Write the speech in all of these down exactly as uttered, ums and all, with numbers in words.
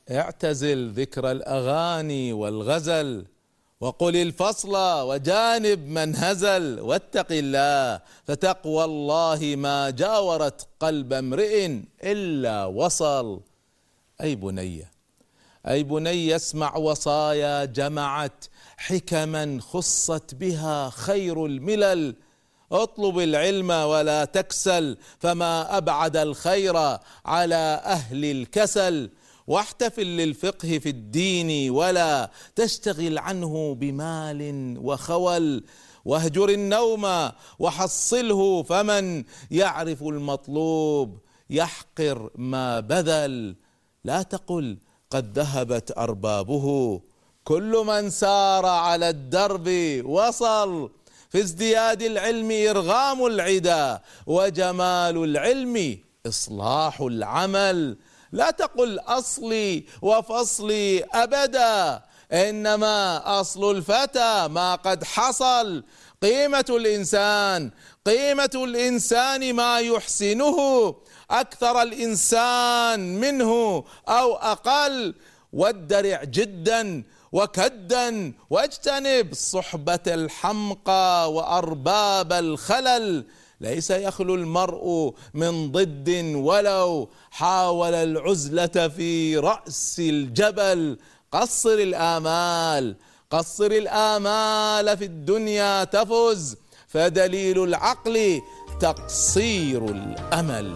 اعتزل ذكر الأغاني والغزل، وقل الفصل وجانب من هزل، واتق الله فتقوى الله ما جاورت قلب امرئ إلا وصل. أي بني أي بني اسمع وصايا جمعت حكما خصت بها خير الملل، اطلب العلم ولا تكسل فما أبعد الخير على أهل الكسل، واحتفل للفقه في الدين ولا تشتغل عنه بمال وخول، واهجر النوم وحصله فمن يعرف المطلوب يحقر ما بذل، لا تقل قد ذهبت أربابه كل من سار على الدرب وصل، في ازدياد العلم إرغام العدا وجمال العلم إصلاح العمل، لا تقل أصلي وفصلي أبدا إنما أصل الفتى ما قد حصل، قيمة الإنسان قيمة الإنسان ما يحسنه أكثر الإنسان منه أو أقل، وادرع جدا وكدا واجتنب صحبة الحمقى وأرباب الخلل، ليس يخلو المرء من ضد ولو حاول العزلة في رأس الجبل، قصر الآمال قصر الآمال في الدنيا تفز، فدليل العقل تقصير الأمل.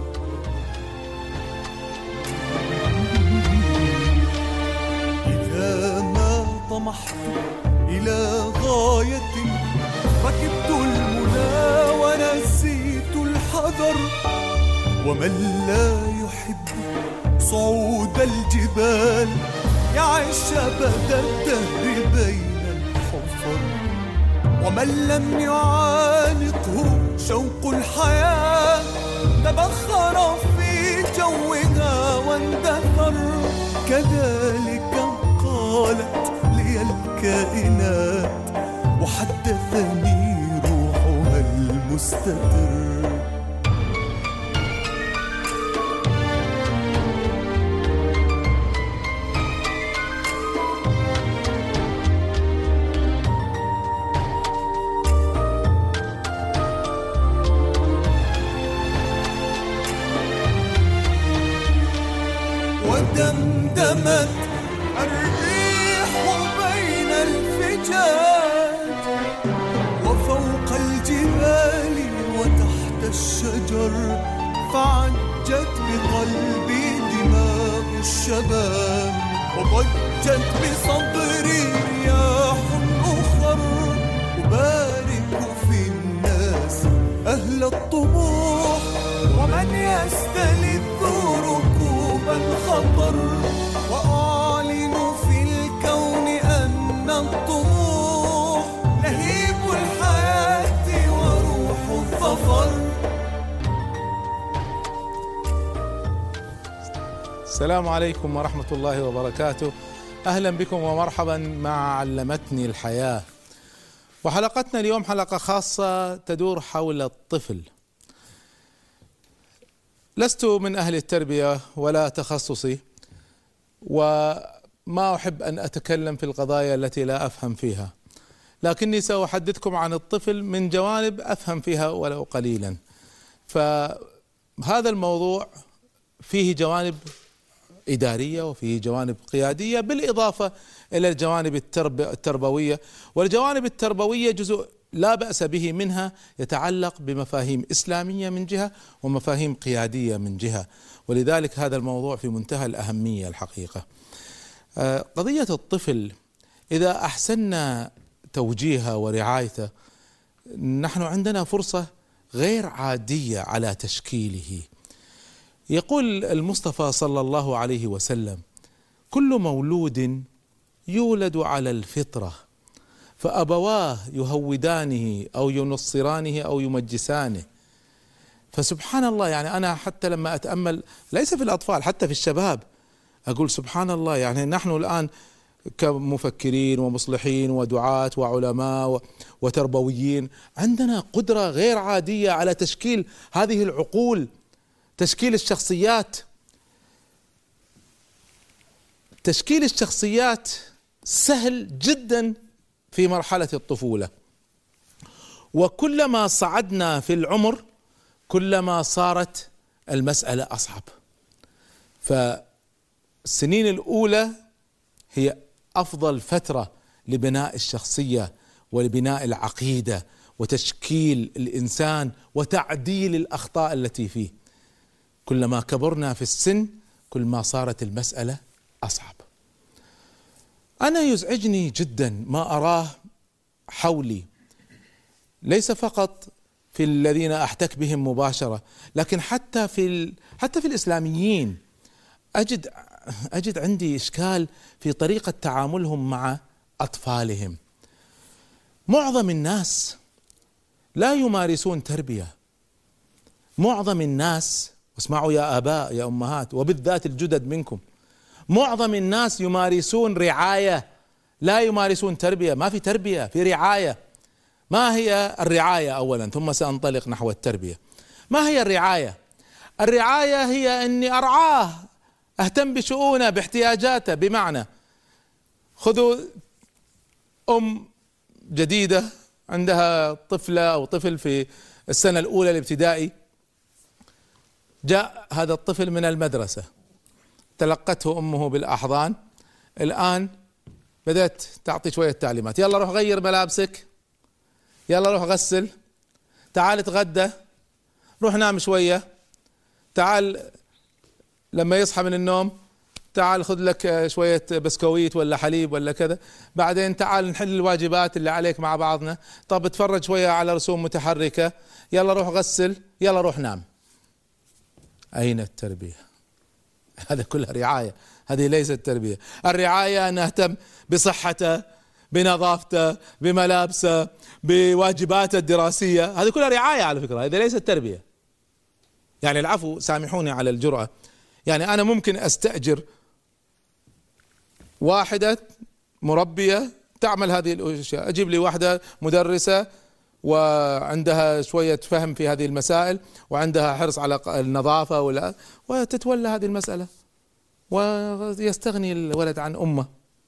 إذا ما طمحت إلى غاية ركبت المنى ونسيت الحذر، ومن لا يحب صعود الجبال يعيش أبد الدهر بين الحفر، ومن لم يعانقه شوق الحياة تبخر في جوها واندثر، كذلك قالت لي الكائنات وحدثني روحها المستتر. ودمدمت الريح بين الفجاج وفوق الجبال وتحت الشجر، فعجت بقلبي دماء الشباب وضجت بصدري رياح أخر، أبارك في الناس أهل الطموح ومن يستلذ ركوب الخطر، وأعلن في الكون أن الطموح لهيب الحياة وروح الظفر. السلام عليكم ورحمة الله وبركاته، أهلا بكم ومرحبا مع علمتني الحياة. وحلقتنا اليوم حلقة خاصة تدور حول الطفل. لست من أهل التربية ولا تخصصي، وما أحب أن أتكلم في القضايا التي لا أفهم فيها، لكني سأحدثكم عن الطفل من جوانب أفهم فيها ولو قليلا. فهذا الموضوع فيه جوانب إدارية وفيه جوانب قيادية، بالإضافة إلى الجوانب التربوية، والجوانب التربوية جزء لا بأس به منها يتعلق بمفاهيم إسلامية من جهة ومفاهيم قيادية من جهة، ولذلك هذا الموضوع في منتهى الأهمية الحقيقة. قضية الطفل إذا أحسننا توجيهها ورعايته نحن عندنا فرصة غير عادية على تشكيله. يقول المصطفى صلى الله عليه وسلم: كل مولود يولد على الفطرة فأبواه يهودانه أو ينصرانه أو يمجسانه. فسبحان الله، يعني أنا حتى لما أتأمل ليس في الأطفال حتى في الشباب أقول سبحان الله، يعني نحن الآن كمفكرين ومصلحين ودعاة وعلماء وتربويين عندنا قدرة غير عادية على تشكيل هذه العقول، تشكيل الشخصيات. تشكيل الشخصيات سهل جدا في مرحلة الطفولة، وكلما صعدنا في العمر كلما صارت المسألة أصعب. فالسنين الأولى هي أفضل فترة لبناء الشخصية ولبناء العقيدة وتشكيل الإنسان وتعديل الأخطاء التي فيه. كلما كبرنا في السن كل ما صارت المسألة أصعب. أنا يزعجني جدا ما أراه حولي، ليس فقط في الذين أحتك بهم مباشرة، لكن حتى في حتى في الإسلاميين أجد أجد عندي إشكال في طريقة تعاملهم مع أطفالهم. معظم الناس لا يمارسون تربية، معظم الناس، واسمعوا يا آباء يا أمهات وبالذات الجدد منكم، معظم الناس يمارسون رعاية، لا يمارسون تربية. ما في تربية، في رعاية. ما هي الرعاية أولا ثم سأنطلق نحو التربية؟ ما هي الرعاية؟ الرعاية هي أني أرعاه، أهتم بشؤونه باحتياجاته. بمعنى خذوا أم جديدة عندها طفلة أو طفل في السنة الأولى الابتدائي، جاء هذا الطفل من المدرسة، تلقته أمه بالأحضان، الآن بدأت تعطي شوية تعليمات: يلا روح غير ملابسك، يلا روح غسل، تعال اتغدى، روح نام شوية، تعال لما يصحى من النوم تعال خذ لك شوية بسكويت ولا حليب ولا كذا، بعدين تعال نحل الواجبات اللي عليك مع بعضنا، طب اتفرج شوية على رسوم متحركة، يلا روح غسل، يلا روح نام. أين التربية؟ هذا كلها رعاية، هذه ليست تربية. الرعاية أن أهتم بصحته، بنظافته، بملابسه، بواجباته الدراسية، هذه كلها رعاية على فكرة، هذه ليست تربية. يعني العفو، سامحوني على الجرأة، يعني أنا ممكن أستأجر واحدة مربية تعمل هذه الأشياء، أجيب لي واحدة مدرسة وعندها شوية فهم في هذه المسائل وعندها حرص على النظافة ولا، وتتولى هذه المسألة ويستغني الولد عن أمه.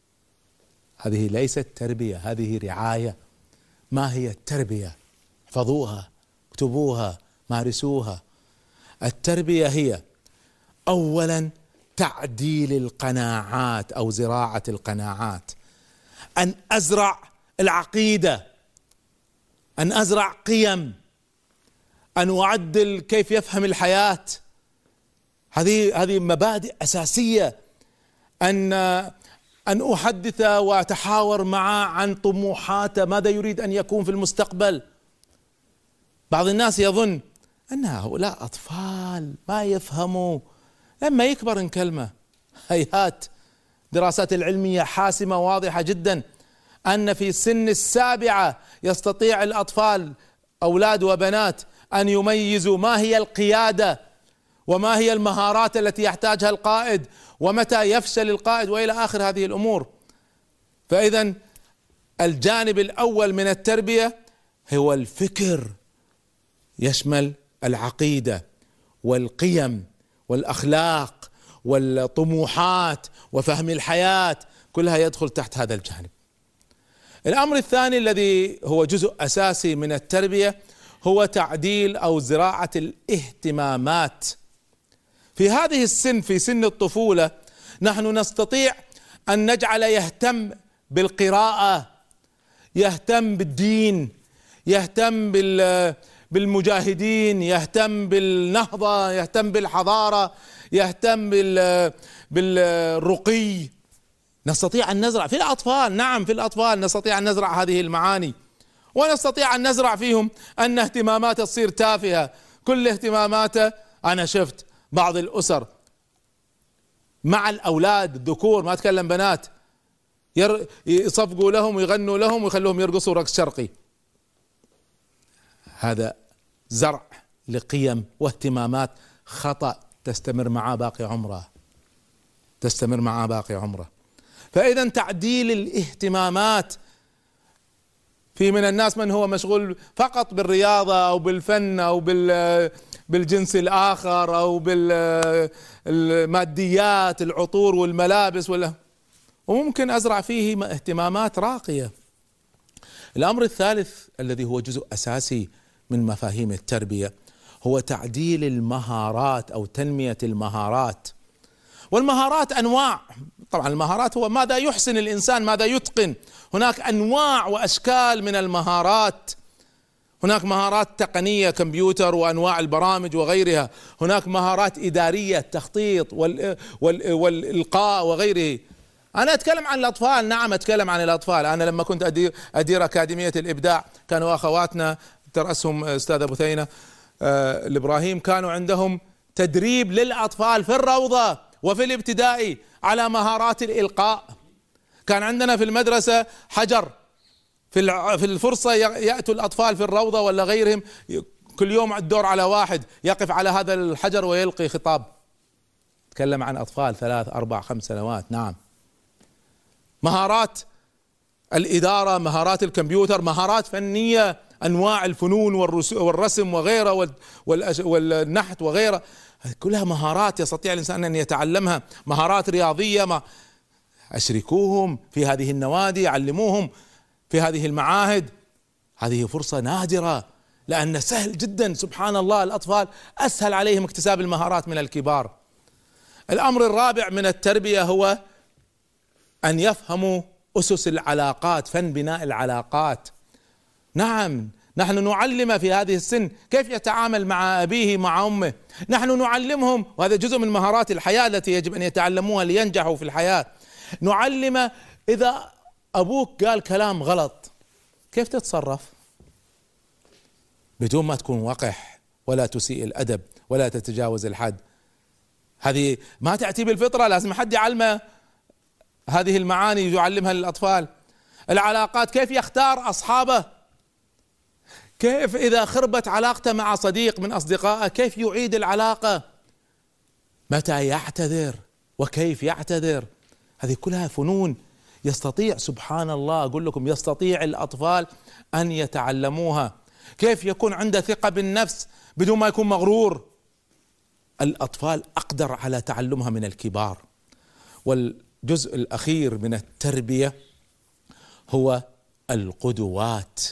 هذه ليست تربية، هذه رعاية. ما هي التربية؟ احفظوها، اكتبوها، مارسوها. التربية هي أولا تعديل القناعات أو زراعة القناعات، أن أزرع العقيدة، أن أزرع قيم، أن أعدل كيف يفهم الحياة. هذه هذه مبادئ أساسية. أن أن أحدث وأتحاور معه عن طموحاته، ماذا يريد أن يكون في المستقبل. بعض الناس يظن أن هؤلاء أطفال ما يفهموا، لما يكبر نكلمه. هيهات، دراسات العلمية حاسمة واضحة جدا أن في سن السابعة يستطيع الأطفال أولاد وبنات أن يميزوا ما هي القيادة وما هي المهارات التي يحتاجها القائد ومتى يفشل القائد وإلى آخر هذه الأمور. فإذا الجانب الأول من التربية هو الفكر، يشمل العقيدة والقيم والأخلاق والطموحات وفهم الحياة، كلها يدخل تحت هذا الجانب. الأمر الثاني الذي هو جزء أساسي من التربية هو تعديل أو زراعة الاهتمامات. في هذه السن، في سن الطفولة، نحن نستطيع أن نجعل يهتم بالقراءة، يهتم بالدين، يهتم بالمجاهدين، يهتم بالنهضة، يهتم بالحضارة، يهتم بالرقي. نستطيع أن نزرع في الأطفال، نعم في الأطفال نستطيع أن نزرع هذه المعاني، ونستطيع أن نزرع فيهم أن اهتماماته تصير تافهة. كل اهتماماته، أنا شفت بعض الأسر مع الأولاد الذكور، ما أتكلم بنات، يصفقوا لهم ويغنوا لهم ويخلوهم يرقصوا رقص شرقي. هذا زرع لقيم واهتمامات خطأ تستمر معه باقي عمره، تستمر معه باقي عمره. فإذا تعديل الاهتمامات. في من الناس من هو مشغول فقط بالرياضة أو بالفن أو بالجنس الآخر أو بالماديات، العطور والملابس، ولا وممكن أزرع فيه اهتمامات راقية. الأمر الثالث الذي هو جزء أساسي من مفاهيم التربية هو تعديل المهارات أو تنمية المهارات. والمهارات أنواع، طبعا المهارات هو ماذا يحسن الإنسان، ماذا يتقن. هناك أنواع وأشكال من المهارات، هناك مهارات تقنية كمبيوتر وأنواع البرامج وغيرها، هناك مهارات إدارية التخطيط وال وال والإلقاء وغيره. أنا أتكلم عن الأطفال، نعم أتكلم عن الأطفال. أنا لما كنت أدير, أدير أكاديمية الإبداع كانوا أخواتنا ترأسهم أستاذ بثينة آه الإبراهيم، كانوا عندهم تدريب للأطفال في الروضة وفي الابتدائي على مهارات الإلقاء. كان عندنا في المدرسة حجر، في في الفرصة يأتوا الأطفال في الروضة ولا غيرهم، كل يوم الدور على واحد يقف على هذا الحجر ويلقي خطاب. تكلم عن أطفال ثلاث أربع خمس سنوات. نعم، مهارات الإدارة، مهارات الكمبيوتر، مهارات فنية، أنواع الفنون والرسم وغيره والنحت وغيره، كلها مهارات يستطيع الإنسان أن يتعلمها. مهارات رياضية، ما أشركوهم في هذه النوادي، علموهم في هذه المعاهد. هذه فرصة نادرة، لأن سهل جدا سبحان الله الأطفال أسهل عليهم اكتساب المهارات من الكبار. الأمر الرابع من التربية هو أن يفهموا أسس العلاقات، فن بناء العلاقات. نعم، نحن نعلم في هذه السن كيف يتعامل مع أبيه مع أمه، نحن نعلمهم، وهذا جزء من مهارات الحياة التي يجب أن يتعلموها لينجحوا في الحياة. نعلم إذا أبوك قال كلام غلط كيف تتصرف بدون ما تكون وقح ولا تسيء الأدب ولا تتجاوز الحد. هذه ما تأتي بالفطرة، لازم حد يعلمه هذه المعاني، يعلمها للأطفال. العلاقات، كيف يختار أصحابه، كيف إذا خربت علاقته مع صديق من أصدقائه كيف يعيد العلاقة، متى يعتذر وكيف يعتذر. هذه كلها فنون يستطيع سبحان الله أقول لكم يستطيع الأطفال أن يتعلموها. كيف يكون عنده ثقة بالنفس بدون ما يكون مغرور. الأطفال أقدر على تعلمها من الكبار. والجزء الأخير من التربية هو القدوات.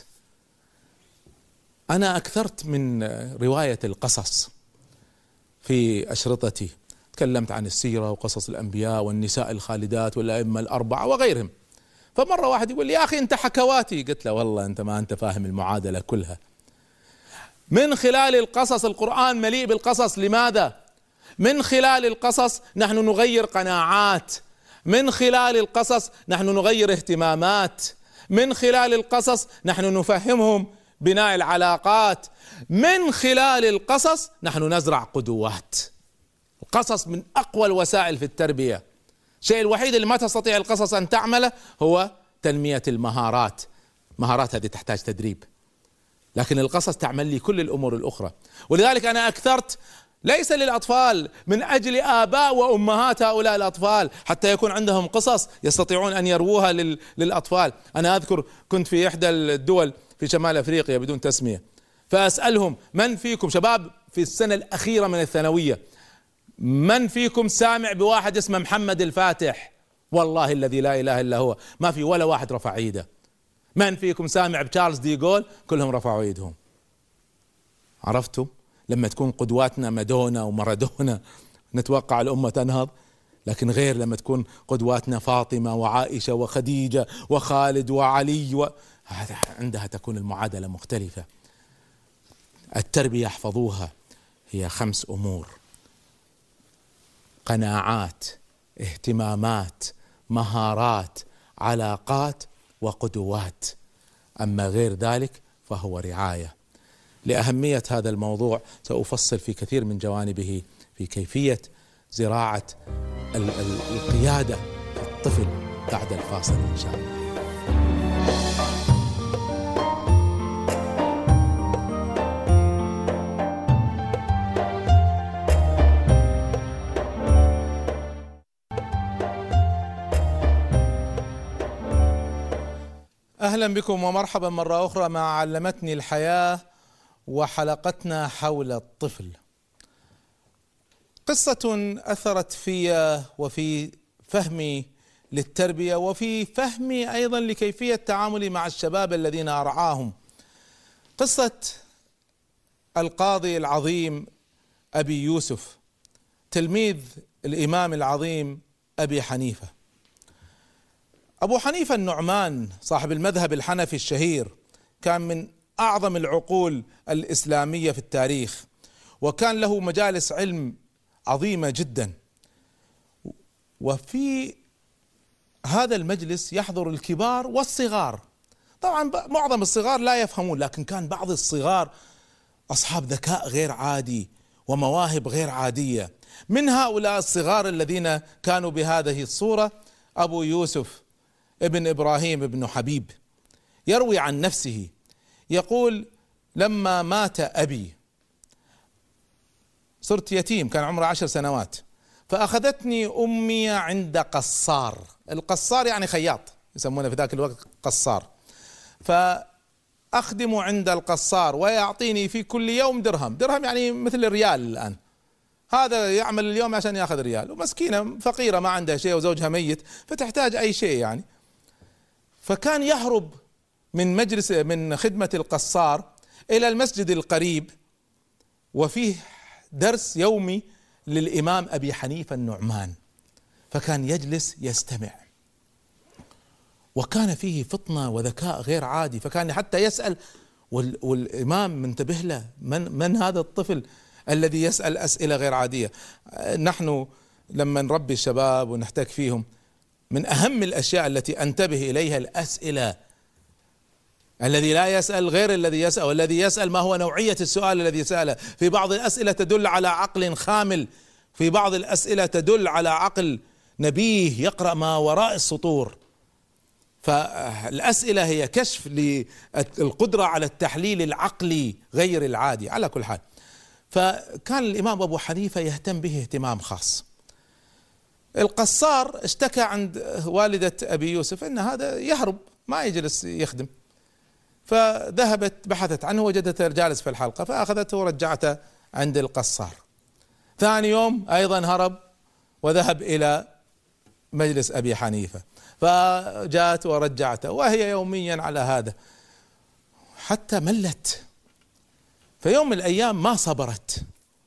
أنا أكثرت من رواية القصص في أشرطتي، تكلمت عن السيرة وقصص الأنبياء والنساء الخالدات والأئمة الأربعة وغيرهم. فمرة واحد يقول لي يا أخي أنت حكواتي، قلت له والله أنت ما أنت فاهم المعادلة كلها. من خلال القصص، القرآن مليء بالقصص. لماذا؟ من خلال القصص نحن نغير قناعات، من خلال القصص نحن نغير اهتمامات، من خلال القصص نحن نفهمهم بناء العلاقات، من خلال القصص نحن نزرع قدوات. القصص من أقوى الوسائل في التربية. الشيء الوحيد اللي ما تستطيع القصص أن تعمله هو تنمية المهارات. مهارات هذه تحتاج تدريب، لكن القصص تعمل لي كل الأمور الأخرى. ولذلك أنا أكثرت ليس للأطفال، من أجل آباء وأمهات هؤلاء الأطفال، حتى يكون عندهم قصص يستطيعون أن يروها للأطفال. أنا أذكر كنت في إحدى الدول في شمال أفريقيا بدون تسمية، فأسألهم من فيكم شباب في السنة الأخيرة من الثانوية، من فيكم سامع بواحد اسمه محمد الفاتح؟ والله الذي لا إله إلا هو ما في ولا واحد رفع ايده. من فيكم سامع بتشارلز دي جول؟ كلهم رفعوا ايدهم. عرفتم؟ لما تكون قدواتنا مادونا ومارادونا نتوقع الأمة تنهض، لكن غير لما تكون قدواتنا فاطمة وعائشة وخديجة وخالد وعلي و... عندها تكون المعادلة مختلفة. التربية احفظوها، هي خمس أمور: قناعات، اهتمامات، مهارات، علاقات، وقدوات. أما غير ذلك فهو رعاية. لأهمية هذا الموضوع سأفصل في كثير من جوانبه في كيفية زراعة القيادة في الطفل بعد الفاصل إن شاء الله. أهلا بكم ومرحبا مرة أخرى مع علمتني الحياة وحلقتنا حول الطفل. قصة أثرت في وفي فهمي للتربية وفي فهمي أيضا لكيفية تعاملي مع الشباب الذين أرعاهم. قصة القاضي العظيم أبي يوسف تلميذ الإمام العظيم أبي حنيفة. أبو حنيفة النعمان صاحب المذهب الحنفي الشهير كان من أعظم العقول الإسلامية في التاريخ، وكان له مجالس علم عظيمة جدا، وفي هذا المجلس يحضر الكبار والصغار. طبعا معظم الصغار لا يفهمون، لكن كان بعض الصغار أصحاب ذكاء غير عادي ومواهب غير عادية. من هؤلاء الصغار الذين كانوا بهذه الصورة أبو يوسف ابن إبراهيم ابن حبيب، يروي عن نفسه يقول: لما مات أبي صرت يتيم، كان عمره عشر سنوات، فأخذتني أمي عند قصار. القصار يعني خياط، يسمونه في ذاك الوقت قصار. فأخدم عند القصار ويعطيني في كل يوم درهم. درهم يعني مثل الريال الآن، هذا يعمل اليوم عشان ياخذ ريال، ومسكينة فقيرة ما عندها شيء وزوجها ميت فتحتاج أي شيء يعني. فكان يهرب من مجلس من خدمة القصار إلى المسجد القريب، وفيه درس يومي للإمام أبي حنيفة النعمان، فكان يجلس يستمع، وكان فيه فطنة وذكاء غير عادي، فكان حتى يسأل والإمام منتبه له، من من هذا الطفل الذي يسأل أسئلة غير عادية. نحن لما نربي الشباب ونحتك فيهم من أهم الأشياء التي أنتبه إليها الأسئلة. الذي لا يسأل غير الذي يسأل، والذي يسأل ما هو نوعية السؤال الذي سأله. في بعض الأسئلة تدل على عقل خامل، في بعض الأسئلة تدل على عقل نبيه يقرأ ما وراء السطور. فالأسئلة هي كشف للقدرة على التحليل العقلي غير العادي. على كل حال، فكان الإمام أبو حنيفة يهتم به اهتمام خاص. القصار اشتكى عند والدة أبي يوسف أن هذا يهرب ما يجلس يخدم، فذهبت بحثت عنه وجدته جالس في الحلقة، فأخذته ورجعته عند القصار. ثاني يوم أيضا هرب وذهب إلى مجلس أبي حنيفة، فجاءت ورجعته، وهي يوميا على هذا حتى ملت. فيوم من الأيام ما صبرت،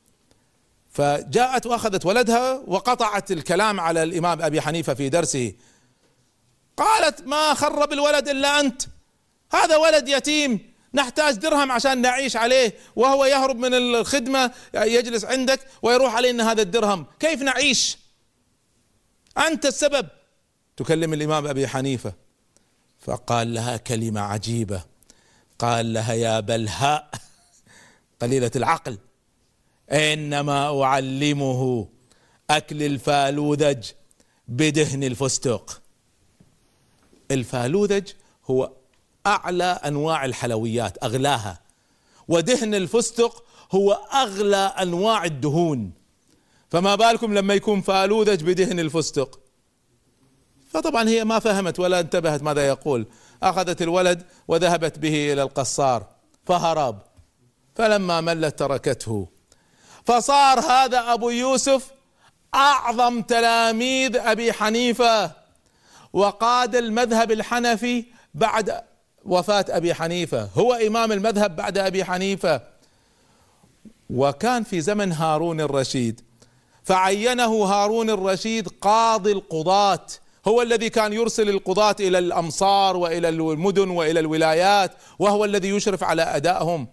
فجاءت وأخذت ولدها وقطعت الكلام على الإمام أبي حنيفة في درسه. قالت: ما خرب الولد إلا أنت، هذا ولد يتيم نحتاج درهم عشان نعيش عليه، وهو يهرب من الخدمة يجلس عندك ويروح علينا هذا الدرهم، كيف نعيش؟ أنت السبب. تكلم الإمام أبي حنيفة، فقال لها كلمة عجيبة، قال لها: يا بلهاء قليلة العقل، إنما أعلمه أكل الفالوذج بدهن الفستق. الفالوذج هو أعلى أنواع الحلويات، أغلاها، ودهن الفستق هو أغلى أنواع الدهون، فما بالكم لما يكون فالوذج بدهن الفستق. فطبعا هي ما فهمت ولا انتبهت ماذا يقول، أخذت الولد وذهبت به إلى القصار فهرب، فلما ملت تركته. فصار هذا أبو يوسف أعظم تلاميذ أبي حنيفة، وقاد المذهب الحنفي بعد وفاة أبي حنيفة، هو إمام المذهب بعد أبي حنيفة. وكان في زمن هارون الرشيد، فعينه هارون الرشيد قاضي القضاة، هو الذي كان يرسل القضاة إلى الأمصار وإلى المدن وإلى الولايات، وهو الذي يشرف على أدائهم.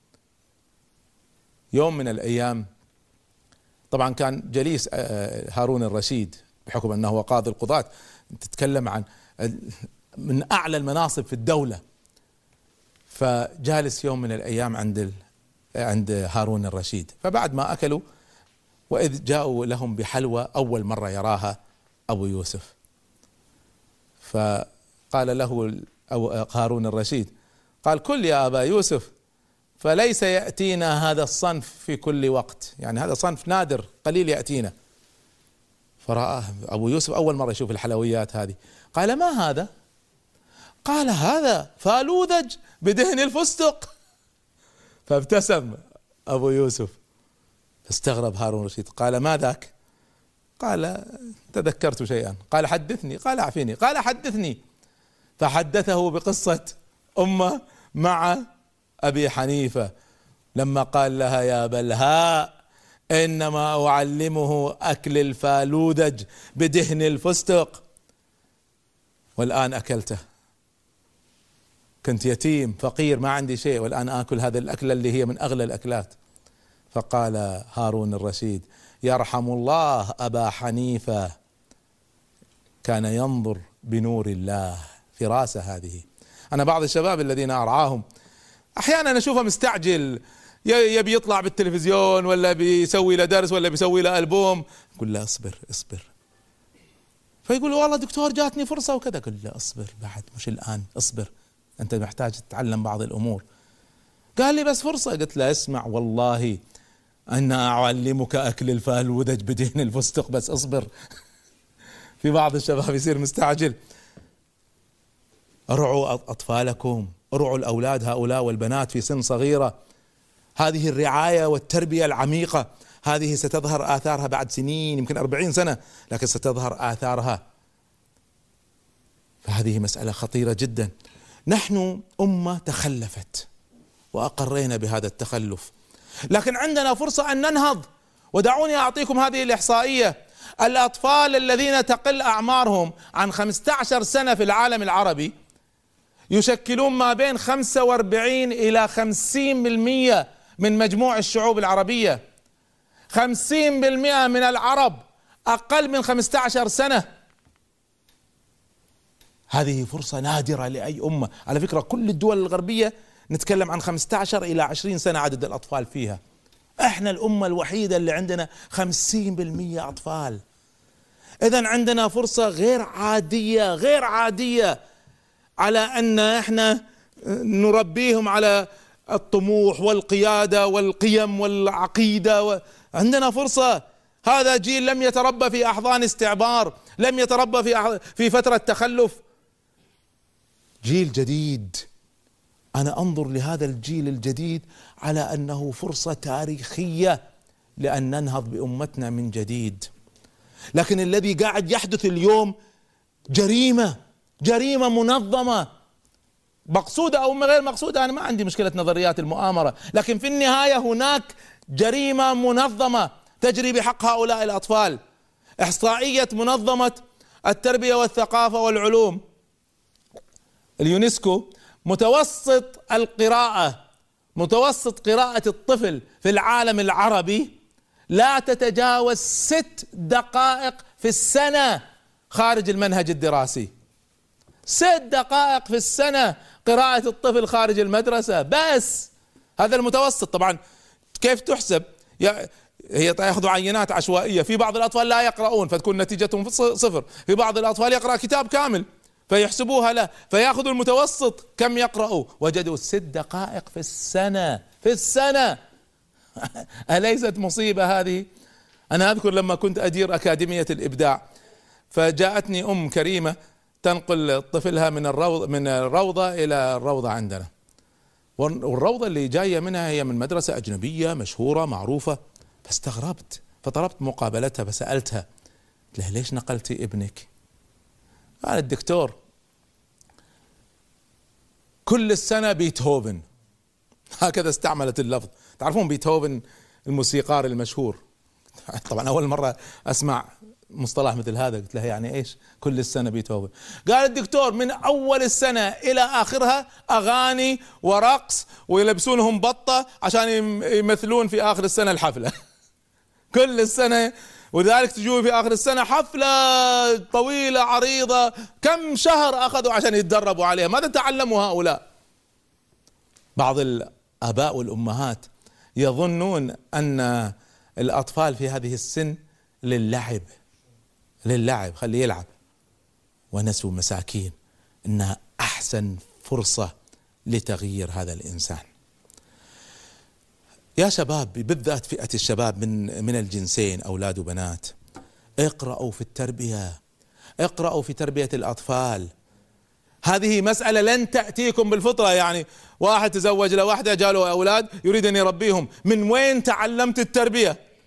يوم من الأيام، طبعا كان جليس هارون الرشيد بحكم أنه قاضي القضاة، تتكلم عن من أعلى المناصب في الدولة، فجالس يوم من الأيام عند عند هارون الرشيد. فبعد ما أكلوا وإذ جاءوا لهم بحلوى أول مرة يراها أبو يوسف، فقال له هارون الرشيد، قال: كل يا أبا يوسف، فليس يأتينا هذا الصنف في كل وقت، يعني هذا صنف نادر قليل يأتينا. فرآه أبو يوسف أول مرة يشوف الحلويات هذه، قال: ما هذا؟ قال: هذا فالوذج بدهن الفستق. فابتسم أبو يوسف فاستغرب هارون الرشيد، قال ما ذاك؟ قال تذكرت شيئا. قال حدثني. قال اعفيني. قال حدثني. فحدثه بقصة أمه مع أبي حنيفة لما قال لها يا بلهاء إنما أعلمه أكل الفالودج بدهن الفستق، والآن أكلته، كنت يتيم فقير ما عندي شيء والآن آكل هذه الأكلة اللي هي من أغلى الأكلات. فقال هارون الرشيد يرحم الله أبا حنيفة، كان ينظر بنور الله فراسة هذه. أنا بعض الشباب الذين أرعاهم أحيانا أشوفه مستعجل، يبي يطلع بالتلفزيون ولا بيسوي له درس ولا بيسوي له ألبوم، قل له اصبر اصبر، فيقول والله دكتور جاتني فرصة وكذا، قل له اصبر بعد مش الآن، اصبر أنت محتاج تتعلم بعض الأمور. قال لي بس فرصة، قلت له اسمع والله أنا أعلمك أكل الفالودج بدهن الفستق بس اصبر. في بعض الشباب يصير مستعجل. ارعوا أطفالكم، ارعوا الأولاد هؤلاء والبنات في سن صغيرة. هذه الرعاية والتربية العميقة هذه ستظهر آثارها بعد سنين، يمكن أربعين سنة، لكن ستظهر آثارها. فهذه مسألة خطيرة جدا. نحن أمة تخلفت وأقرينا بهذا التخلف، لكن عندنا فرصة أن ننهض. ودعوني أعطيكم هذه الإحصائية: الأطفال الذين تقل أعمارهم عن خمسة عشر سنة في العالم العربي يشكلون ما بين خمسة وأربعين إلى خمسين بالمئة من مجموع الشعوب العربية. خمسين بالمئة من العرب أقل من خمسة عشر سنة. هذه فرصة نادرة لأي أمة. على فكرة كل الدول الغربية نتكلم عن خمسة عشر إلى عشرين سنة عدد الأطفال فيها، احنا الأمة الوحيدة اللي عندنا خمسين بالمئة أطفال. إذن عندنا فرصة غير عادية غير عادية على أن احنا نربيهم على الطموح والقيادة والقيم والعقيدة. عندنا فرصة. هذا جيل لم يتربى في أحضان استعبار، لم يتربى في في فترة تخلف. جيل جديد. أنا أنظر لهذا الجيل الجديد على أنه فرصة تاريخية لأن ننهض بأمتنا من جديد. لكن الذي قاعد يحدث اليوم جريمة، جريمة منظمة، مقصودة أو غير مقصودة. أنا ما عندي مشكلة نظريات المؤامرة، لكن في النهاية هناك جريمة منظمة تجري بحق هؤلاء الأطفال. إحصائية منظمة التربية والثقافة والعلوم اليونسكو، متوسط القراءة، متوسط قراءة الطفل في العالم العربي لا تتجاوز ست دقائق في السنة خارج المنهج الدراسي. ست دقائق في السنة قراءة الطفل خارج المدرسة بس. هذا المتوسط. طبعا كيف تحسب؟ هي ياخذوا عينات عشوائية. في بعض الأطفال لا يقرؤون فتكون نتيجتهم صفر، في بعض الأطفال يقرأ كتاب كامل فيحسبوها له، فيأخذوا المتوسط كم يقرأوا، وجدوا ست دقائق في السنة في السنة. أليست مصيبة هذه؟ أنا أذكر لما كنت أدير أكاديمية الإبداع، فجاءتني أم كريمة تنقل طفلها من الروضة من الروضة إلى الروضة عندنا، والروضة اللي جاية منها هي من مدرسة أجنبية مشهورة معروفة. فاستغربت فطلبت مقابلتها فسألتها، قلت لها ليش نقلتي ابنك؟ قال الدكتور كل السنة بيتهوفن. هكذا استعملت اللفظ. تعرفون بيتهوفن الموسيقار المشهور؟ طبعا أول مرة أسمع مصطلح مثل هذا. قلت لها يعني إيش كل السنة بيتهوفن؟ قال الدكتور من أول السنة إلى آخرها أغاني ورقص، ويلبسونهم بطة عشان يمثلون في آخر السنة الحفلة. كل السنة. وذلك تجوا في آخر السنة حفلة طويلة عريضة، كم شهر أخذوا عشان يتدربوا عليها. ماذا تعلموا هؤلاء؟ بعض الآباء والأمهات يظنون أن الأطفال في هذه السن للعب للعب خليه يلعب، ونسوا مساكين إنها أحسن فرصة لتغيير هذا الإنسان. يا شباب، بالذات فئة الشباب من من الجنسين أولاد وبنات، اقرأوا في التربية، اقرأوا في تربية الأطفال. هذه مسألة لن تأتيكم بالفطرة. يعني واحد تزوج لواحدة جاله أولاد يريد أن يربيهم، من وين تعلمت التربية؟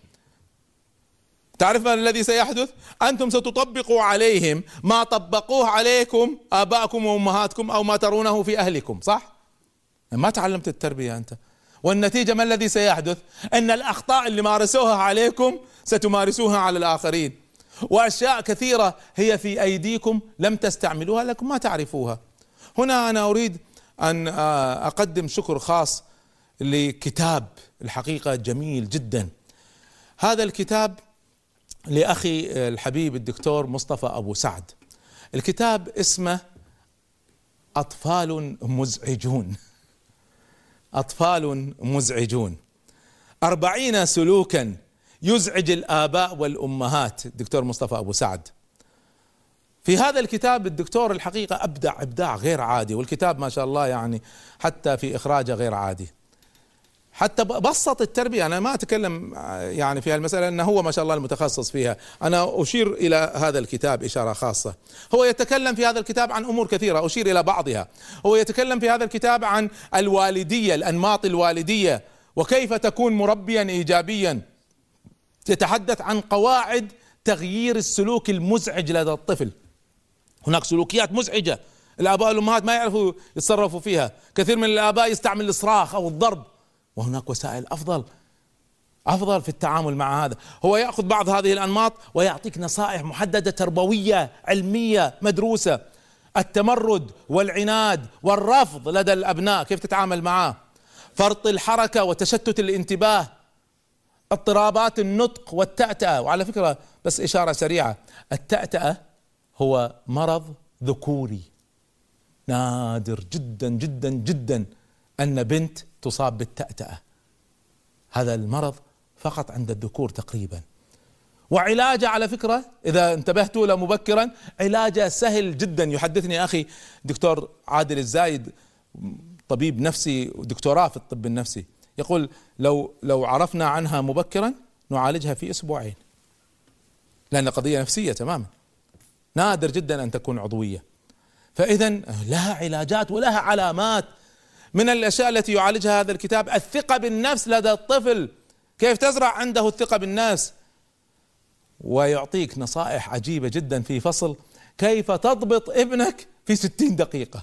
تعرف ما الذي سيحدث؟ أنتم ستطبقوا عليهم ما طبقوه عليكم آباءكم وأمهاتكم أو ما ترونه في أهلكم، صح؟ ما تعلمت التربية أنت، والنتيجة ما الذي سيحدث؟ أن الأخطاء اللي مارسوها عليكم ستمارسوها على الآخرين، وأشياء كثيرة هي في أيديكم لم تستعملوها لكم ما تعرفوها. هنا أنا أريد أن أقدم شكر خاص لكتاب الحقيقة جميل جدا. هذا الكتاب لأخي الحبيب الدكتور مصطفى أبو سعد. الكتاب اسمه أطفال مزعجون، أطفال مزعجون، أربعين سلوكا يزعج الآباء والأمهات، الدكتور مصطفى أبو سعد. في هذا الكتاب الدكتور الحقيقة أبدع إبداع غير عادي، والكتاب ما شاء الله يعني حتى في إخراجه غير عادي، حتى بسط التربية. أنا ما أتكلم يعني في هالمسألة أنه هو ما شاء الله المتخصص فيها، أنا أشير إلى هذا الكتاب إشارة خاصة. هو يتكلم في هذا الكتاب عن أمور كثيرة أشير إلى بعضها. هو يتكلم في هذا الكتاب عن الوالدية، الأنماط الوالدية، وكيف تكون مربيا إيجابيا. يتحدث عن قواعد تغيير السلوك المزعج لدى الطفل. هناك سلوكيات مزعجة الآباء والأمهات ما يعرفوا يتصرفوا فيها، كثير من الآباء يستعمل الصراخ أو الضرب، وهناك وسائل أفضل أفضل في التعامل مع هذا. هو يأخذ بعض هذه الأنماط ويعطيك نصائح محددة تربوية علمية مدروسة. التمرد والعناد والرفض لدى الأبناء كيف تتعامل معه، فرط الحركة وتشتت الانتباه، اضطرابات النطق والتأتأة. وعلى فكرة بس إشارة سريعة، التأتأة هو مرض ذكوري، نادر جدا جدا جدا أن بنت تصاب بالتأتأة، هذا المرض فقط عند الذكور تقريبا. وعلاجه على فكرة إذا انتبهتوا له مبكرا علاجه سهل جدا. يحدثني أخي دكتور عادل الزايد طبيب نفسي ودكتوراه في الطب النفسي، يقول لو لو عرفنا عنها مبكرا نعالجها في أسبوعين، لأن قضية نفسية تماما، نادر جدا أن تكون عضوية. فإذا لها علاجات ولها علامات. من الأشياء التي يعالجها هذا الكتاب الثقة بالنفس لدى الطفل، كيف تزرع عنده الثقة بالنفس، ويعطيك نصائح عجيبة جدا في فصل كيف تضبط ابنك في ستين دقيقة،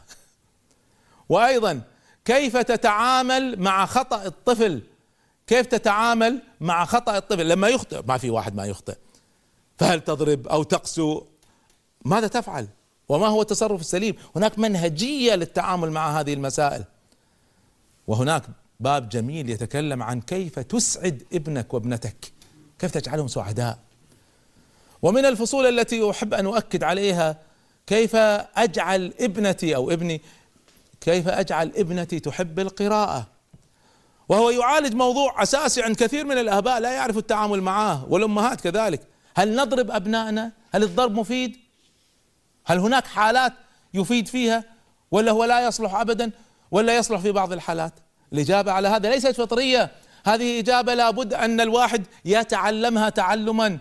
وأيضا كيف تتعامل مع خطأ الطفل، كيف تتعامل مع خطأ الطفل لما يخطئ. ما في واحد ما يخطئ، فهل تضرب أو تقسو، ماذا تفعل، وما هو التصرف السليم. هناك منهجية للتعامل مع هذه المسائل. وهناك باب جميل يتكلم عن كيف تسعد ابنك وابنتك، كيف تجعلهم سعداء. ومن الفصول التي أحب أن أؤكد عليها كيف أجعل ابنتي أو ابني كيف أجعل ابنتي تحب القراءة، وهو يعالج موضوع أساسي عند كثير من الآباء لا يعرفوا التعامل معه، والأمهات كذلك. هل نضرب أبنائنا؟ هل الضرب مفيد؟ هل هناك حالات يفيد فيها، ولا هو لا يصلح أبدا، ولا يصلح في بعض الحالات؟ الإجابة على هذا ليست فطرية، هذه إجابة لابد أن الواحد يتعلمها تعلما.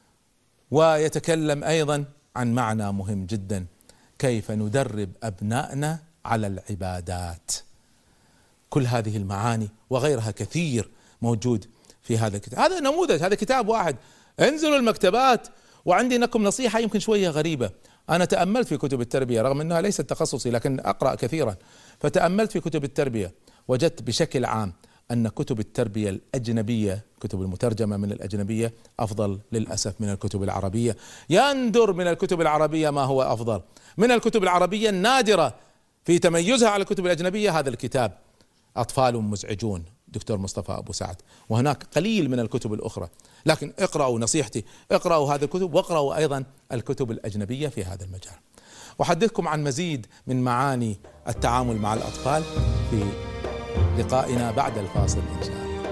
ويتكلم أيضا عن معنى مهم جدا، كيف ندرب أبنائنا على العبادات. كل هذه المعاني وغيرها كثير موجود في هذا الكتاب. هذا نموذج، هذا كتاب واحد. انزلوا المكتبات. وعندي لكم نصيحة يمكن شوية غريبة، أنا تأملت في كتب التربية رغم أنها ليست تخصصي لكن أقرأ كثيرا، فتأملت في كتب التربية وجدت بشكل عام أن كتب التربية الأجنبية، كتب المترجمة من الأجنبية أفضل للأسف من الكتب العربية. يندر من الكتب العربية ما هو أفضل. من الكتب العربية النادرة في تميزها على الكتب الأجنبية هذا الكتاب أطفال مزعجون دكتور مصطفى أبو سعد، وهناك قليل من الكتب الأخرى. لكن اقرأوا، نصيحتي اقرأوا هذه الكتب، واقرأوا أيضا الكتب الأجنبية في هذا المجال. وأحدثكم عن مزيد من معاني التعامل مع الأطفال في لقائنا بعد الفاصل إن شاء الله.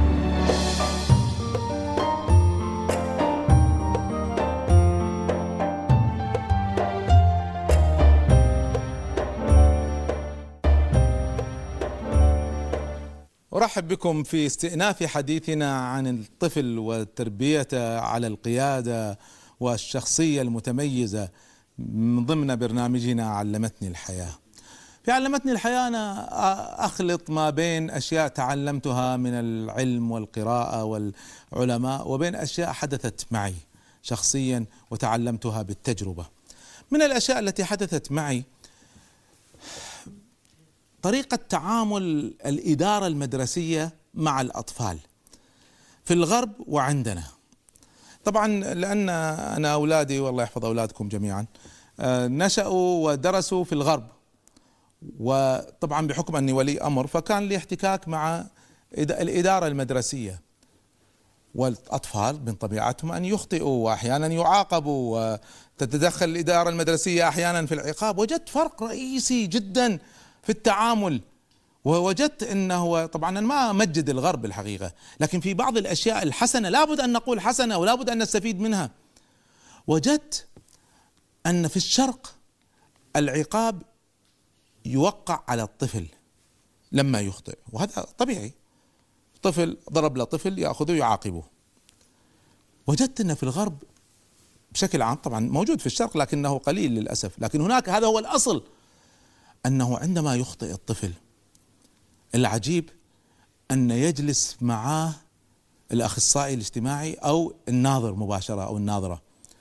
أرحب بكم في استئناف حديثنا عن الطفل وتربيته على القيادة والشخصية المتميزة من ضمن برنامجنا علمتني الحياة. في علمتني الحياة أنا أخلط ما بين أشياء تعلمتها من العلم والقراءة والعلماء وبين أشياء حدثت معي شخصيا وتعلمتها بالتجربة. من الأشياء التي حدثت معي طريقة تعامل الإدارة المدرسية مع الأطفال في الغرب وعندنا. طبعا لأن أنا أولادي والله يحفظ أولادكم جميعا نشأوا ودرسوا في الغرب، وطبعا بحكم أني ولي أمر فكان لي احتكاك مع الإدارة المدرسية، والأطفال من طبيعتهم أن يخطئوا وأحيانا يعاقبوا وتتدخل الإدارة المدرسية أحيانا في العقاب. وجدت فرق رئيسي جدا في التعامل، ووجدت أنه طبعا أنا ما أمجد الغرب الحقيقة، لكن في بعض الأشياء الحسنة لابد أن نقول حسنة ولابد أن نستفيد منها. وجدت أن في الشرق العقاب يوقع على الطفل لما يخطئ، وهذا طبيعي، طفل ضرب له طفل يأخذه يعاقبه. وجدت أن في الغرب بشكل عام طبعا موجود في الشرق لكنه قليل للأسف، لكن هناك هذا هو الأصل، أنه عندما يخطئ الطفل العجيب أن يجلس معاه الأخصائي الاجتماعي أو الناظر مباشرة أو الناظرة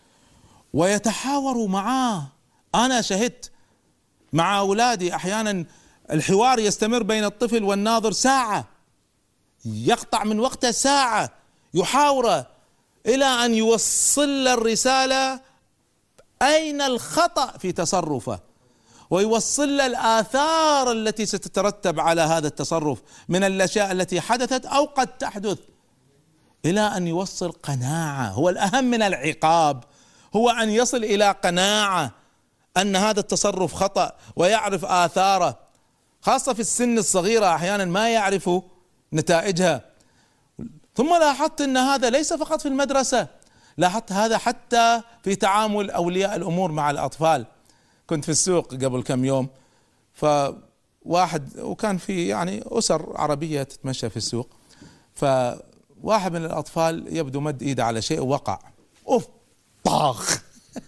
ويتحاوروا معاه. أنا شهدت مع أولادي أحيانا الحوار يستمر بين الطفل والناظر ساعة، يقطع من وقته ساعة يحاوره إلى أن يوصل الرسالة أين الخطأ في تصرفه، ويوصل الآثار التي ستترتب على هذا التصرف من الأشياء التي حدثت أو قد تحدث، إلى أن يوصل قناعة. هو الأهم من العقاب هو أن يصل إلى قناعة أن هذا التصرف خطأ ويعرف آثاره، خاصة في السن الصغيرة أحيانا ما يعرف نتائجها. ثم لاحظت أن هذا ليس فقط في المدرسة، لاحظت هذا حتى في تعامل أولياء الأمور مع الأطفال. كنت في السوق قبل كم يوم فواحد، وكان في يعني أسر عربية تتمشى في السوق، فواحد من الأطفال يبدو مد إيده على شيء ووقع، أوف طاخ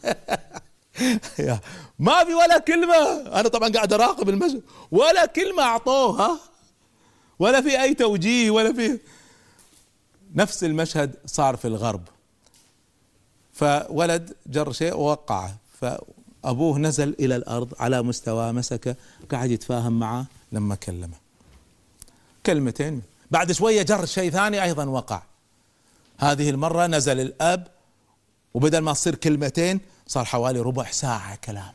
ما في ولا كلمة. أنا طبعا قاعد أراقب المشهد، ولا كلمة أعطوها ولا في أي توجيه ولا في. نفس المشهد صار في الغرب، فولد جر شيء ووقعه، فأبوه نزل إلى الأرض على مستواه مسكه قاعد يتفاهم معه، لما كلمه كلمتين بعد شوية جر شيء ثاني أيضا وقع. هذه المرة نزل الأب وبدل ما تصير كلمتين صار حوالي ربع ساعة كلام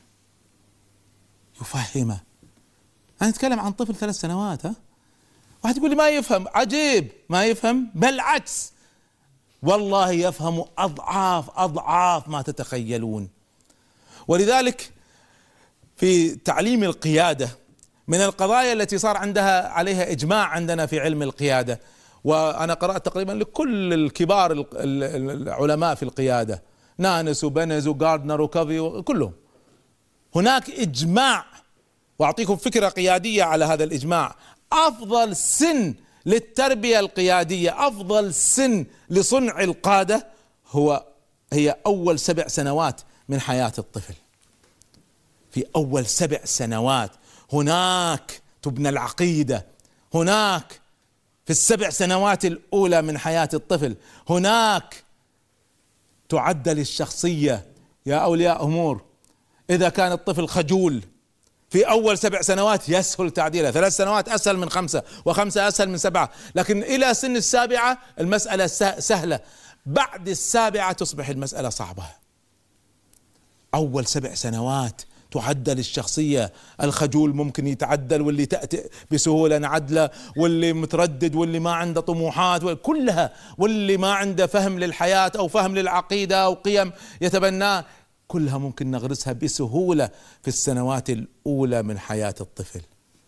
يفهمه. أنا أتكلم عن طفل ثلاث سنوات. ها واحد يقول لي ما يفهم، عجيب ما يفهم، بالعكس والله يفهم أضعاف أضعاف ما تتخيلون. ولذلك في تعليم القيادة من القضايا التي صار عندها عليها إجماع عندنا في علم القيادة، وأنا قرأت تقريبا لكل الكبار العلماء في القيادة، نانس وبنز وغاردنر وكافي وكلهم، هناك إجماع. وأعطيكم فكرة قيادية على هذا الإجماع. أفضل سن للتربية القيادية، أفضل سن لصنع القادة هو هي أول سبع سنوات من حياة الطفل. في أول سبع سنوات هناك تبنى العقيدة، هناك في السبع سنوات الأولى من حياة الطفل هناك تعدل الشخصية. يا أولياء أمور، إذا كان الطفل خجول في أول سبع سنوات يسهل تعديله، ثلاث سنوات أسهل من خمسة، وخمسة أسهل من سبعة، لكن إلى سن السابعة المسألة سهلة، بعد السابعة تصبح المسألة صعبة. أول سبع سنوات تعدل الشخصية، الخجول ممكن يتعدل، واللي تأتي بسهولة نعدله، واللي متردد واللي ما عنده طموحات كلها، واللي ما عنده فهم للحياة أو فهم للعقيدة أو قيم يتبناه، كلها ممكن نغرسها بسهولة في السنوات الأولى من حياة الطفل.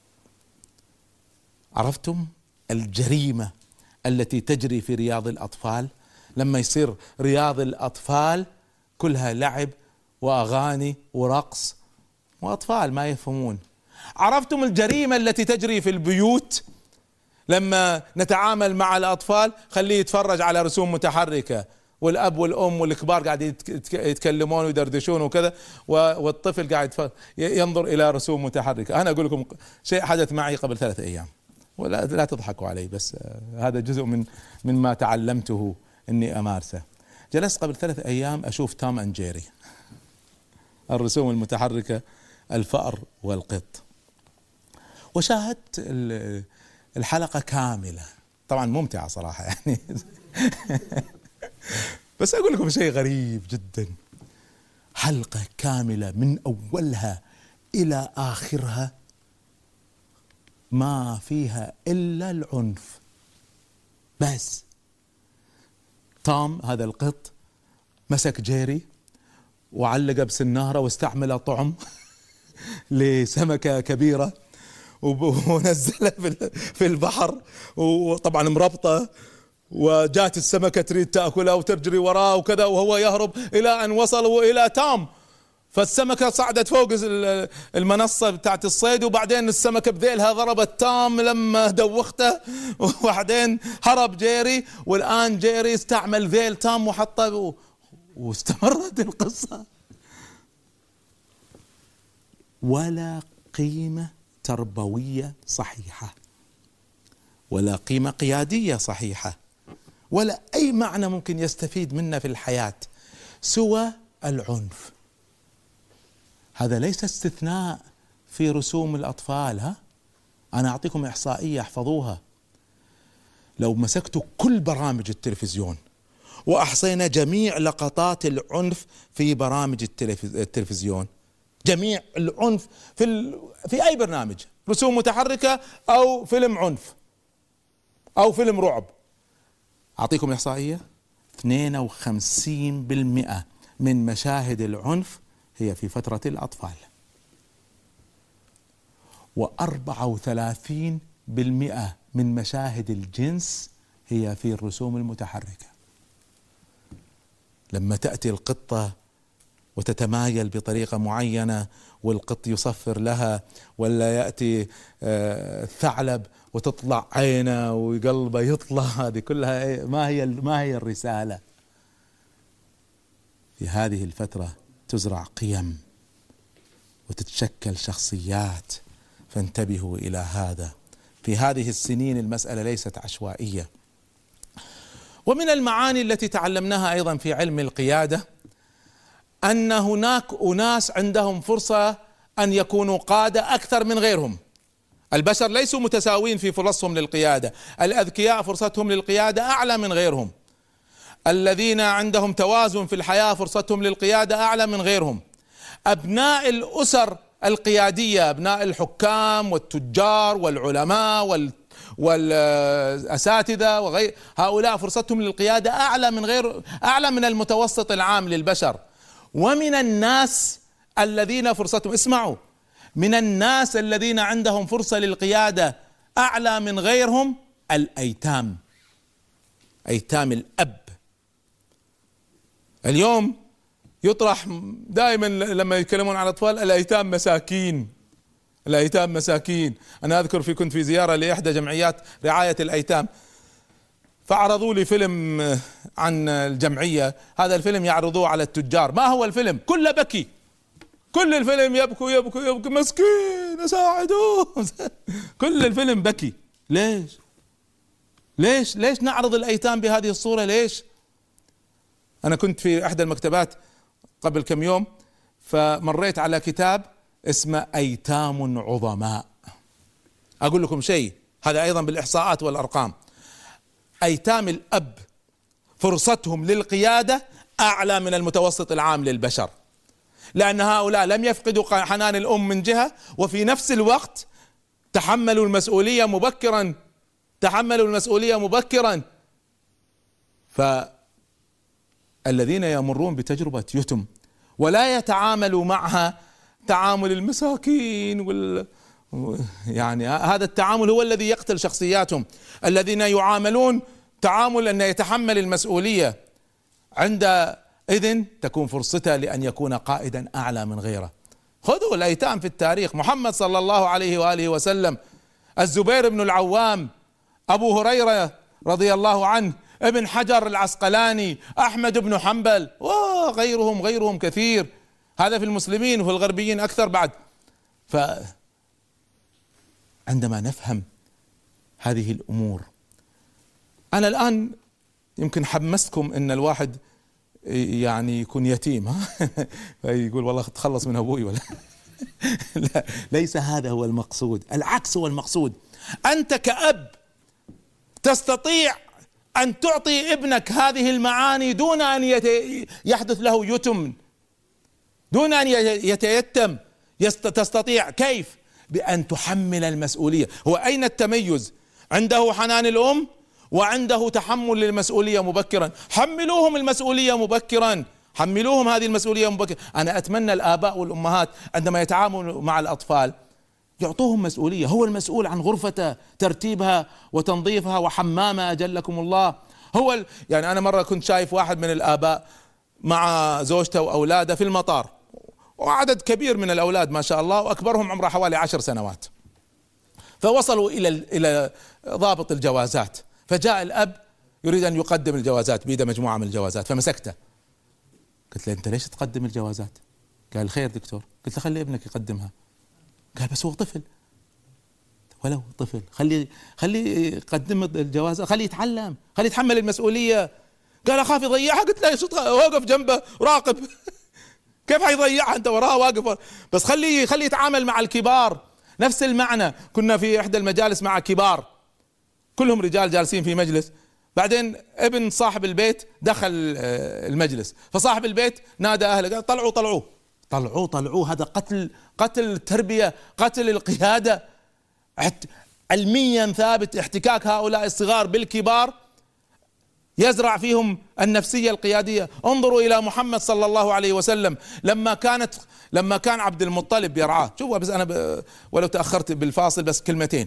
عرفتم الجريمة التي تجري في رياض الأطفال لما يصير رياض الأطفال كلها لعب وأغاني ورقص وأطفال ما يفهمون؟ عرفتم الجريمة التي تجري في البيوت لما نتعامل مع الأطفال؟ خليه يتفرج على رسوم متحركة والأب والأم والكبار قاعد يتكلمون ويدردشون وكذا، والطفل قاعد ينظر إلى رسوم متحركة. أنا أقول لكم شيء حدث معي قبل ثلاثة أيام، ولا لا تضحكوا علي، بس هذا جزء من من ما تعلمته إني أمارسه. جلست قبل ثلاثة أيام أشوف توم أند جيري، الرسوم المتحركة، الفأر والقط، وشاهدت الحلقة كاملة. طبعا ممتعة صراحة يعني بس أقول لكم شيء غريب جدا، حلقة كاملة من أولها إلى آخرها ما فيها إلا العنف بس. توم هذا القط مسك جيري وعلقه بسنارة واستعمل طعم لسمكة كبيرة ونزلها في البحر، وطبعا مربطة، وجات السمكة تريد تأكلها وتجري وراه وكذا، وهو يهرب إلى أن وصلوا إلى توم. فالسمكة صعدت فوق المنصة بتاعت الصيد، وبعدين السمكة بذيلها ضربت توم لما دوخته، وبعدين هرب جيري، والآن جيري استعمل ذيل توم وحطه، واستمرت القصة. ولا قيمة تربوية صحيحة، ولا قيمة قيادية صحيحة، ولا أي معنى ممكن يستفيد منه في الحياة سوى العنف. هذا ليس استثناء في رسوم الأطفال. ها أنا أعطيكم إحصائية احفظوها. لو مسكتوا كل برامج التلفزيون وأحصينا جميع لقطات العنف في برامج التلفزيون، جميع العنف في ال... في أي برنامج، رسوم متحركة أو فيلم عنف أو فيلم رعب، أعطيكم إحصائية: اثنين وخمسين بالمئة من مشاهد العنف هي في فترة الأطفال، وأربعة وثلاثين بالمئة من مشاهد الجنس هي في الرسوم المتحركة. لما تأتي القطة وتتمايل بطريقة معينة والقط يصفر لها، ولا يأتي الثعلب وتطلع عينه وقلبه يطلع، هذه كلها ما هي ما هي الرسالة؟ في هذه الفترة تزرع قيم وتتشكل شخصيات، فانتبهوا إلى هذا. في هذه السنين المسألة ليست عشوائية. ومن المعاني التي تعلمناها أيضا في علم القيادة أن هناك أناس عندهم فرصة أن يكونوا قادة أكثر من غيرهم. البشر ليسوا متساوين في فرصهم للقيادة، الأذكياء فرصتهم للقيادة أعلى من غيرهم، الذين عندهم توازن في الحياة فرصتهم للقيادة أعلى من غيرهم. أبناء الأسر القيادية، أبناء الحكام والتجار والعلماء وال والأساتذة وغير هؤلاء فرصتهم للقيادة أعلى من غير أعلى من المتوسط العام للبشر. ومن الناس الذين فرصتهم، اسمعوا، من الناس الذين عندهم فرصة للقيادة أعلى من غيرهم الأيتام، أيتام الأب. اليوم يطرح دائما لما يتكلمون عن الأطفال الأيتام مساكين، الأيتام مساكين. أنا أذكر في كنت في زيارة لإحدى جمعيات رعاية الأيتام، فعرضوا لي فيلم عن الجمعية. هذا الفيلم يعرضوه على التجار. ما هو الفيلم؟ كله بكي، كل الفيلم يبكوا يبكوا يبكوا، مسكين ساعدوه كل الفيلم بكي. ليش؟ ليش ليش نعرض الأيتام بهذه الصورة؟ ليش؟ أنا كنت في إحدى المكتبات قبل كم يوم، فمريت على كتاب اسمه أيتام عظماء. أقول لكم شيء، هذا أيضا بالإحصاءات والأرقام، أيتام الأب فرصتهم للقيادة أعلى من المتوسط العام للبشر، لأن هؤلاء لم يفقدوا حنان الأم من جهة، وفي نفس الوقت تحملوا المسؤولية مبكرا تحملوا المسؤولية مبكرا. فالذين يمرون بتجربة يتم ولا يتعاملوا معها تعامل المساكين وال يعني هذا التعامل هو الذي يقتل شخصياتهم. الذين يعاملون تعامل أن يتحمل المسؤولية، عندئذ تكون فرصته لأن يكون قائدا أعلى من غيره. خذوا الأيتام في التاريخ، محمد صلى الله عليه وآله وسلم، الزبير بن العوام، أبو هريرة رضي الله عنه، ابن حجر العسقلاني، أحمد بن حنبل، وغيرهم غيرهم كثير. هذا في المسلمين وفي الغربيين أكثر بعد. فعندما نفهم هذه الأمور، أنا الآن يمكن حمستكم إن الواحد يعني يكون يتيم، ها يقول والله تخلص من أبوي ولا لا، ليس هذا هو المقصود، العكس هو المقصود. أنت كأب تستطيع أن تعطي ابنك هذه المعاني دون أن يحدث له يتم، دون أن يتيتم. تستطيع كيف؟ بأن تحمل المسؤولية. هو أين التميز؟ عنده حنان الأم وعنده تحمل للمسؤولية مبكرا. حملوهم المسؤولية مبكرا، حملوهم هذه المسؤولية مبكرا. أنا أتمنى الآباء والأمهات عندما يتعاملوا مع الأطفال يعطوهم مسؤولية. هو المسؤول عن غرفته، ترتيبها وتنظيفها وحمامها أجلكم الله. هو ال... يعني أنا مرة كنت شايف واحد من الآباء مع زوجته وأولاده في المطار، وعدد كبير من الأولاد ما شاء الله، وأكبرهم عمره حوالي عشر سنوات. فوصلوا إلى إلى ضابط الجوازات، فجاء الأب يريد أن يقدم الجوازات، بيده مجموعة من الجوازات، فمسكته قلت له أنت ليش تقدم الجوازات؟ قال خير دكتور. قلت له خلي ابنك يقدمها. قال بس هو طفل. ولو طفل خلي خلي يقدم الجوازات، خلي يتعلم، خلي يتحمل المسؤولية. قال أخاف يضيعها. قلت له واقف جنبه راقب كيف حيضيعها أنت وراه واقف، بس خلي خلي يتعامل مع الكبار. نفس المعنى. كنا في إحدى المجالس مع كبار كلهم رجال جالسين في مجلس، بعدين ابن صاحب البيت دخل المجلس، فصاحب البيت نادى أهله قال طلعوا طلعوه طلعوه طلعوه هذا قتل قتل التربية، قتل القيادة. علميا ثابت احتكاك هؤلاء الصغار بالكبار يزرع فيهم النفسية القيادية. انظروا إلى محمد صلى الله عليه وسلم لما كانت لما كان عبد المطلب يرعاه. شوفوا بس أنا ب... ولو تأخرت بالفاصل بس كلمتين.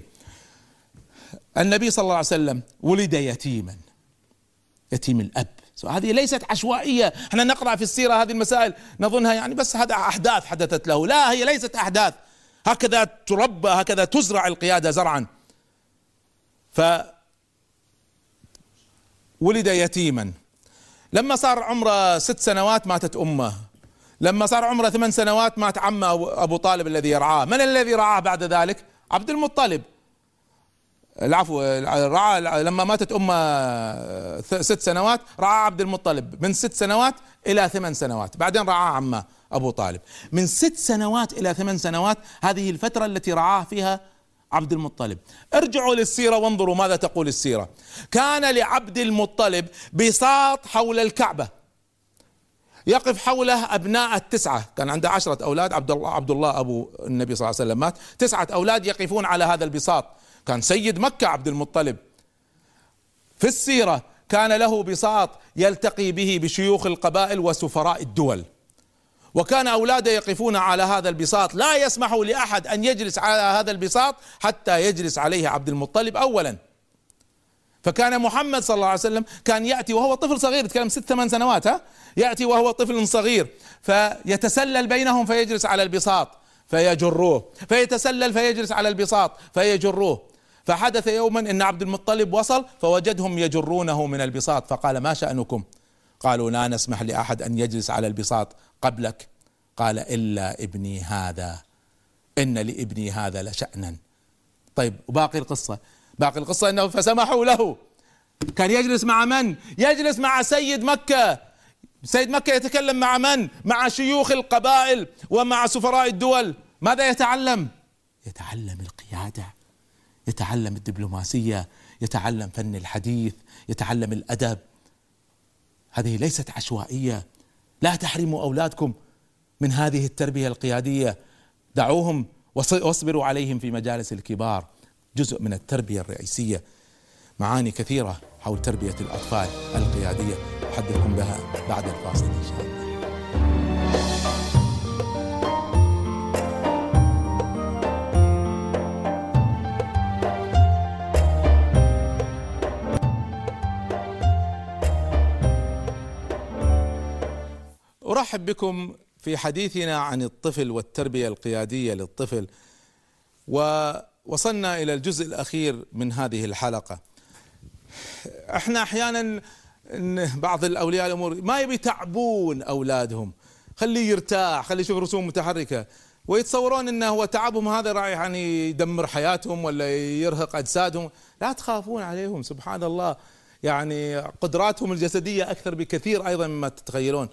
النبي صلى الله عليه وسلم ولد يتيما، يتيم الأب. هذه ليست عشوائية. احنا نقرأ في السيرة هذه المسائل نظنها يعني بس هذا أحداث حدثت له، لا هي ليست أحداث، هكذا تربى، هكذا تزرع القيادة زرعا. فولد يتيما، لما صار عمره ست سنوات ماتت أمه، لما صار عمره ثمان سنوات مات عمه أبو طالب الذي يرعاه. من الذي رعاه بعد ذلك؟ عبد المطلب. العفو، رعى لما ماتت أمه ست سنوات رعى عبد المطلب من ست سنوات إلى ثمان سنوات، بعدين رعاه عمه أبو طالب. من ست سنوات إلى ثمان سنوات هذه الفترة التي رعاه فيها عبد المطلب. ارجعوا للسيرة وانظروا ماذا تقول السيرة. كان لعبد المطلب بساط حول الكعبة، يقف حوله أبناء التسعة، كان عنده عشرة أولاد. عبد الله عبد الله أبو النبي صلى الله عليه وسلم مات، تسعة أولاد يقفون على هذا البساط. كان سيد مكة عبد المطلب. في السيرة كان له بساط يلتقي به بشيوخ القبائل وسفراء الدول، وكان أولاده يقفون على هذا البساط، لا يسمحوا لأحد أن يجلس على هذا البساط حتى يجلس عليه عبد المطلب أولا. فكان محمد صلى الله عليه وسلم كان يأتي وهو طفل صغير، يتكلم ست ثمان سنوات، ها يأتي وهو طفل صغير فيتسلل بينهم فيجلس على البساط فيجروه، فيتسلل فيجلس على البساط فيجروه. فحدث يوما ان عبد المطلب وصل فوجدهم يجرونه من البساط، فقال ما شأنكم؟ قالوا لا نسمح لأحد أن يجلس على البساط قبلك. قال إلا ابني هذا، إن لابني هذا لشأنا. طيب وباقي القصة؟ باقي القصة انه فسمحوا له. كان يجلس مع من؟ يجلس مع سيد مكة. سيد مكة يتكلم مع من؟ مع شيوخ القبائل ومع سفراء الدول. ماذا يتعلم؟ يتعلم القيادة، يتعلم الدبلوماسية، يتعلم فن الحديث، يتعلم الأدب. هذه ليست عشوائية. لا تحرموا أولادكم من هذه التربية القيادية، دعوهم واصبروا عليهم في مجالس الكبار، جزء من التربية الرئيسية. معاني كثيرة حول تربية الأطفال القيادية أحدثكم بها بعد الفاصل إن شاء الله. أرحب بكم في حديثنا عن الطفل والتربية القيادية للطفل، ووصلنا إلى الجزء الأخير من هذه الحلقة. احنا احيانا بعض الاولياء الامور ما يبي يتعبون اولادهم، خليه يرتاح، خليه يشوف رسوم متحركه، ويتصورون انه هو تعبهم هذا راح يعني يدمر حياتهم ولا يرهق اجسادهم. لا تخافون عليهم، سبحان الله، يعني قدراتهم الجسديه اكثر بكثير ايضا مما تتخيلون.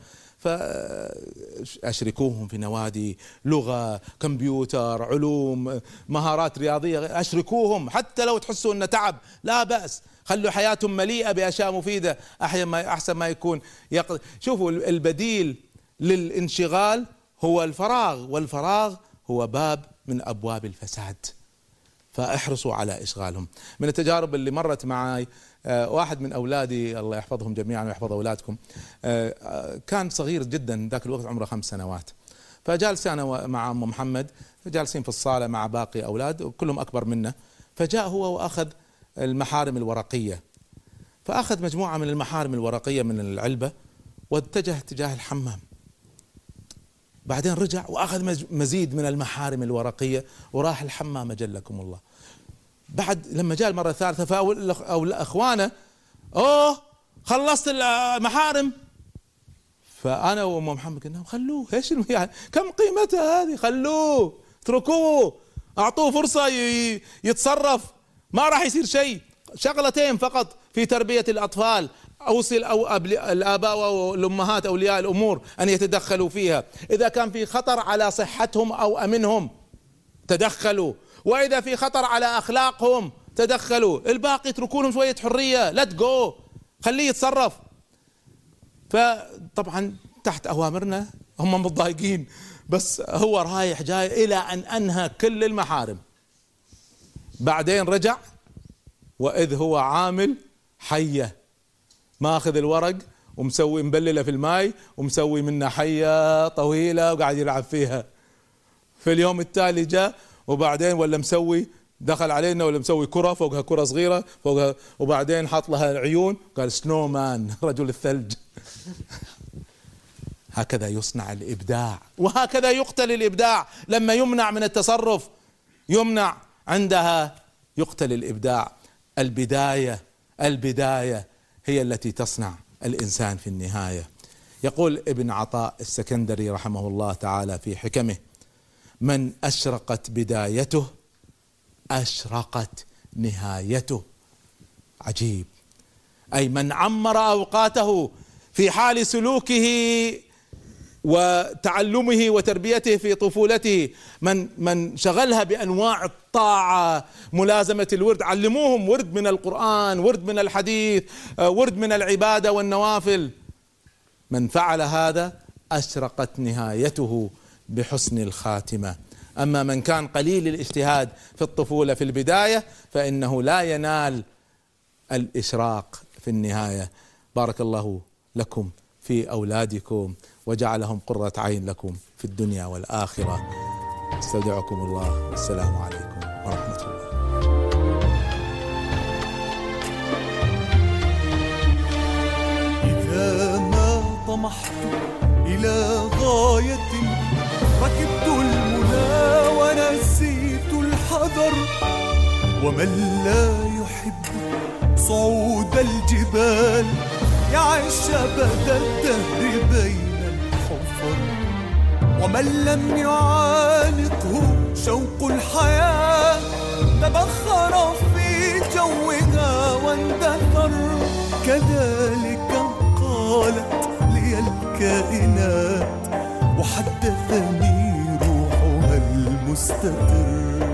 فاشركوهم في نوادي لغه، كمبيوتر، علوم، مهارات رياضيه، اشركوهم حتى لو تحسوا انه تعب لا باس، خلوا حياتهم مليئه باشياء مفيده، احيانا ما احسن ما يكون يقضي. شوفوا البديل للانشغال هو الفراغ، والفراغ هو باب من ابواب الفساد، فاحرصوا على اشغالهم. من التجارب اللي مرت معي واحد من اولادي الله يحفظهم جميعا ويحفظ اولادكم، كان صغير جدا ذاك الوقت عمره خمس سنوات، فجالس انا مع ام محمد جالسين في الصاله مع باقي اولاد كلهم اكبر منه، فجاء هو واخذ المحارم الورقيه، فاخذ مجموعه من المحارم الورقيه من العلبه واتجه اتجاه الحمام، بعدين رجع واخذ مزيد من المحارم الورقيه وراح الحمام اجلكم الله. بعد لما جاء المره الثالثه فاول اخوانه اوه خلصت المحارم، فانا وام محمد قلنا خلوه، ايش يعني كم قيمتها هذه، خلوه اتركوه، اعطوه فرصه يتصرف، ما راح يصير شيء. شغلتين فقط في تربيه الاطفال اوصل او الاباء والامهات اولياء الامور ان يتدخلوا فيها، اذا كان في خطر على صحتهم او امنهم تدخلوا، واذا في خطر على اخلاقهم تدخلوا، الباقي اتركوا لهم شويه حريه، ليت جو، خليه يتصرف. فطبعا تحت اوامرنا هم متضايقين، بس هو رايح جاي الى ان انهى كل المحارم. بعدين رجع واذ هو عامل حيه، ماخذ الورق ومسوي مبلله في الماء ومسوي منها حيه طويله وقاعد يلعب فيها. في اليوم التالي جاء وبعدين ولا مسوي دخل علينا ولا مسوي كره فوقها كره صغيره فوقها، وبعدين حط لها عيون قال سنو مان، رجل الثلج. هكذا يصنع الابداع، وهكذا يقتل الابداع لما يمنع من التصرف، يمنع عندها يقتل الابداع. البدايه البدايه هي التي تصنع الانسان في النهايه. يقول ابن عطاء السكندري رحمه الله تعالى في حكمه: من أشرقت بدايته أشرقت نهايته. عجيب، أي من عمر أوقاته في حال سلوكه وتعلمه وتربيته في طفولته، من من شغلها بأنواع الطاعة، ملازمة الورد، علموهم ورد من القرآن، ورد من الحديث، ورد من العبادة والنوافل. من فعل هذا أشرقت نهايته بحسن الخاتمة. أما من كان قليل الاجتهاد في الطفولة في البداية فإنه لا ينال الإشراق في النهاية. بارك الله لكم في أولادكم وجعلهم قرة عين لكم في الدنيا والآخرة. استودعكم الله، والسلام عليكم ورحمة الله. إذا ما طمحت إلى غاية ركبت المنى ونسيت الحذر، ومن لا يحب صعود الجبال يعيش أبد الدهر بين الحفر، ومن لم يعانقه شوق الحياة تبخر في جوها واندثر. كذلك قالت لي الكائنات وحدثني روحها المستتر.